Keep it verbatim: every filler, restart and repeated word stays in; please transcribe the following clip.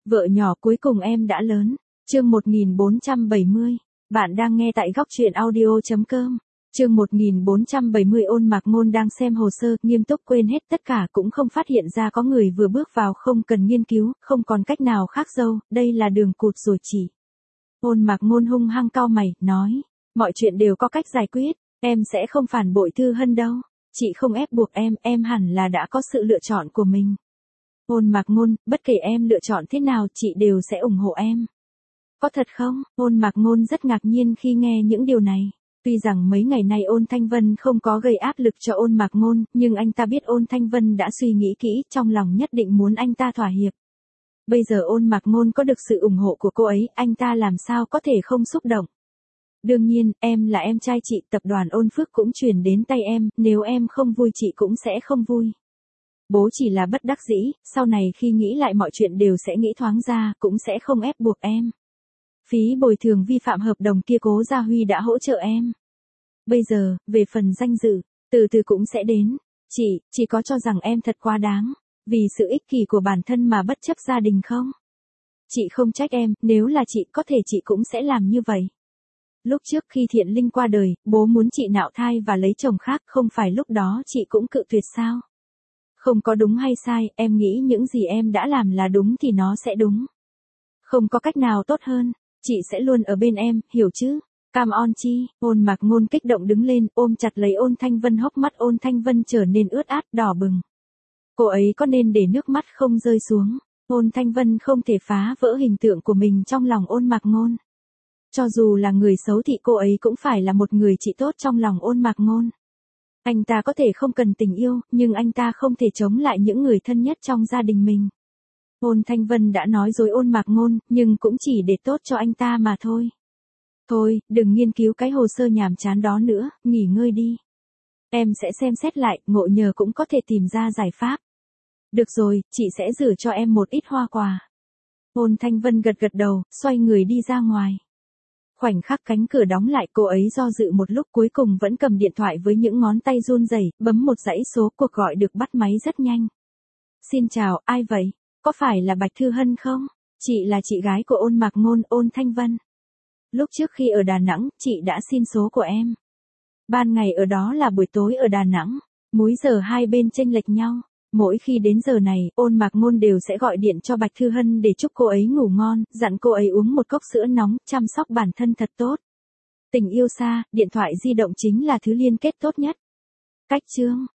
Vợ nhỏ cuối cùng em đã lớn. Chương một nghìn bốn trăm bảy mươi. Bạn đang nghe tại góc truyện audio chấm com. Chương một nghìn bốn trăm bảy mươi. Ôn Mạc Ngôn đang xem hồ sơ, nghiêm túc quên hết tất cả, cũng không phát hiện ra có người vừa bước vào, không cần nghiên cứu, không còn cách nào khác dâu, đây là đường cụt rồi chị. Ôn Mạc Ngôn hung hăng cau mày, nói, mọi chuyện đều có cách giải quyết, em sẽ không phản bội Thư Hân đâu, chị không ép buộc em, em hẳn là đã có sự lựa chọn của mình. Ôn Mạc Ngôn, bất kể em lựa chọn thế nào chị đều sẽ ủng hộ em. Có thật không? Ôn Mạc Ngôn rất ngạc nhiên khi nghe những điều này. Tuy rằng mấy ngày nay Ôn Thanh Vân không có gây áp lực cho Ôn Mạc Ngôn, nhưng anh ta biết Ôn Thanh Vân đã suy nghĩ kỹ, trong lòng nhất định muốn anh ta thỏa hiệp. Bây giờ Ôn Mạc Ngôn có được sự ủng hộ của cô ấy, anh ta làm sao có thể không xúc động. Đương nhiên, em là em trai chị, tập đoàn Ôn Phước cũng chuyển đến tay em, nếu em không vui chị cũng sẽ không vui. Bố chỉ là bất đắc dĩ, sau này khi nghĩ lại mọi chuyện đều sẽ nghĩ thoáng ra, cũng sẽ không ép buộc em. Phí bồi thường vi phạm hợp đồng kia Cố Gia Huy đã hỗ trợ em. Bây giờ, về phần danh dự, từ từ cũng sẽ đến. Chị, chị có cho rằng em thật quá đáng, vì sự ích kỷ của bản thân mà bất chấp gia đình không? Chị không trách em, nếu là chị có thể chị cũng sẽ làm như vậy. Lúc trước khi Thiện Linh qua đời, bố muốn chị nạo thai và lấy chồng khác, không phải lúc đó chị cũng cự tuyệt sao? Không có đúng hay sai, em nghĩ những gì em đã làm là đúng thì nó sẽ đúng. Không có cách nào tốt hơn, chị sẽ luôn ở bên em, hiểu chứ? Cam on chi. Ôn Mạc Ngôn kích động đứng lên, ôm chặt lấy Ôn Thanh Vân, hốc mắt Ôn Thanh Vân trở nên ướt át, đỏ bừng. Cô ấy có nên để nước mắt không rơi xuống? Ôn Thanh Vân không thể phá vỡ hình tượng của mình trong lòng Ôn Mạc Ngôn. Cho dù là người xấu thì cô ấy cũng phải là một người chị tốt trong lòng Ôn Mạc Ngôn. Anh ta có thể không cần tình yêu, nhưng anh ta không thể chống lại những người thân nhất trong gia đình mình. Ôn Thanh Vân đã nói dối Ôn Mạc Ngôn, nhưng cũng chỉ để tốt cho anh ta mà thôi. Thôi, đừng nghiên cứu cái hồ sơ nhàm chán đó nữa, nghỉ ngơi đi. Em sẽ xem xét lại, ngộ nhờ cũng có thể tìm ra giải pháp. Được rồi, chị sẽ gửi cho em một ít hoa quà. Ôn Thanh Vân gật gật đầu, xoay người đi ra ngoài. Khoảnh khắc cánh cửa đóng lại, cô ấy do dự một lúc, cuối cùng vẫn cầm điện thoại với những ngón tay run rẩy, bấm một dãy số, cuộc gọi được bắt máy rất nhanh. Xin chào, ai vậy? Có phải là Bạch Thư Hân không? Chị là chị gái của Ôn Mạc Ngôn, Ôn Thanh Vân. Lúc trước khi ở Đà Nẵng, chị đã xin số của em. Ban ngày ở đó là buổi tối ở Đà Nẵng, múi giờ hai bên chênh lệch nhau. Mỗi khi đến giờ này, Ôn Mạc Ngôn đều sẽ gọi điện cho Bạch Thư Hân để chúc cô ấy ngủ ngon, dặn cô ấy uống một cốc sữa nóng, chăm sóc bản thân thật tốt. Tình yêu xa, điện thoại di động chính là thứ liên kết tốt nhất. Cách chương